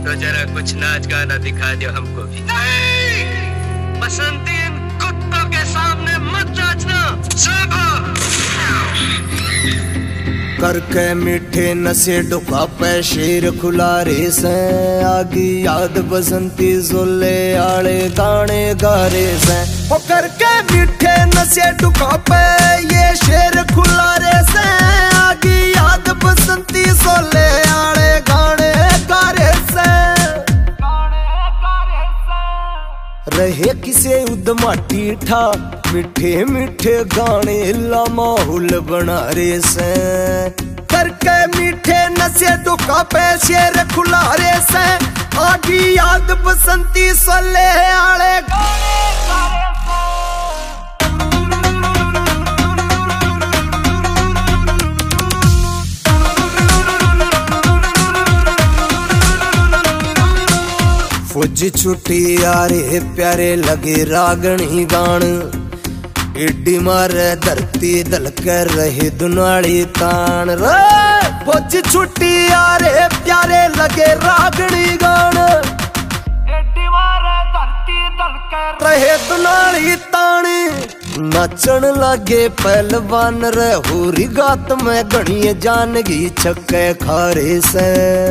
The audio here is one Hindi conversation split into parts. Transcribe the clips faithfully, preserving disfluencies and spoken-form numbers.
तो जरा कुछ नाच गाना दिखा दो हमको भी। नहीं, बसंती इन कुत्तों के सामने मत नाचना। करके मीठे नशे डुका पे शेर खुला रे से आगी याद बसंती जोले आले गाने गारे से। वो करके मीठे नशे डुका पे ये शेर खुला रे से आगी याद बसंती जोले आले गाने गारे से। रहे किसे उदमाटी ठा मीठे मीठे गाने ला माहौल बना रे से। करके मीठे नशे डुका पे शेर खुला रे से आगी याद बसंती सोले आले गाने गारे फौजी छुट्टी यारे प्यारे लगे रागणी गान एडी मारे धरती दल कर रहे दुनाली तान रे। फौजी छुट्टी यारे प्यारे लगे रागणी गान एडी मारे धरती दल कर रहे दुनाली तान। नाचन लागे पहलवान रे होरी गात में गणी जानगी छक्के खारे से।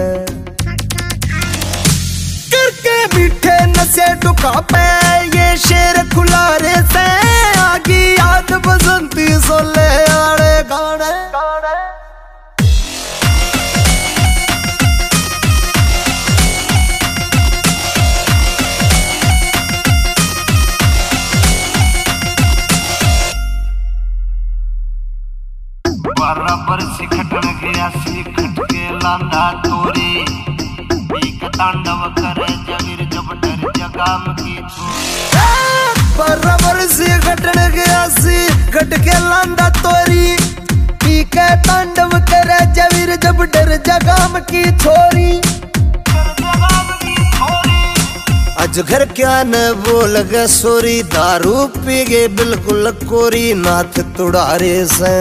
मीठे नशे डुका पे ये शेर खुला रे से आगी याद बसंती सोले आड़े गाने गाने। बराबर से खटन गया सी खटके लांदा तोरी तांडव करे जबीर जब डर जगाम की बराबर से घटन गया सी घट के लांदा तोरी पी के तांडव करे जबीर जब डर जगाम की छोरी। आज घर क्या न बोल गे सोरी दारू पी गे बिल्कुल कोरी नाथ तुड़ारे से।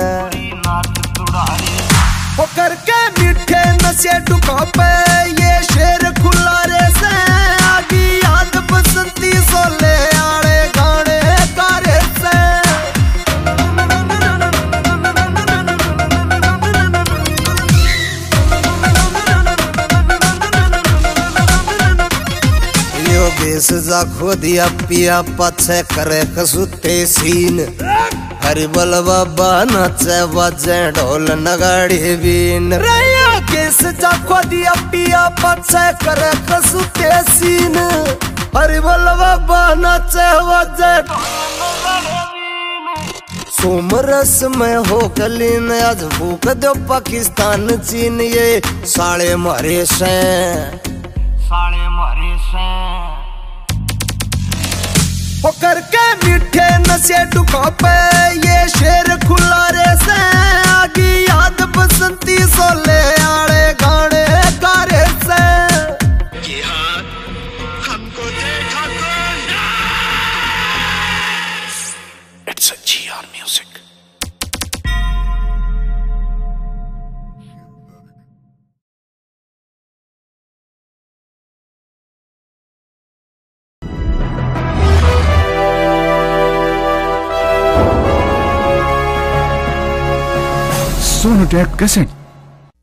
वो करके मीठे नशे डुका पे ये शेर खुला रे से आगी याद बसंती सोले आड़े गाने गारे से। योगेश जा खो दिया पिया पछे करे कसुते सीन हरि बलवा बाना चे बजे ढोल नगाड़ी बीन रया केस जाखो दिया पिया पछे करे कसुते सीन हरि बलवा बाना चे बजे सोमरस में हो कलीन आज भूख दो पाकिस्तान चीन ये साले मारे से साले मारे से। वो करके मीठे नशे डुका पे ये शेर खुला रे से आगी याद बसंती सोले आड़े गाने गारे से। ये हाथ हमको देखा कौन? It's a G R music. Sonotech cassette.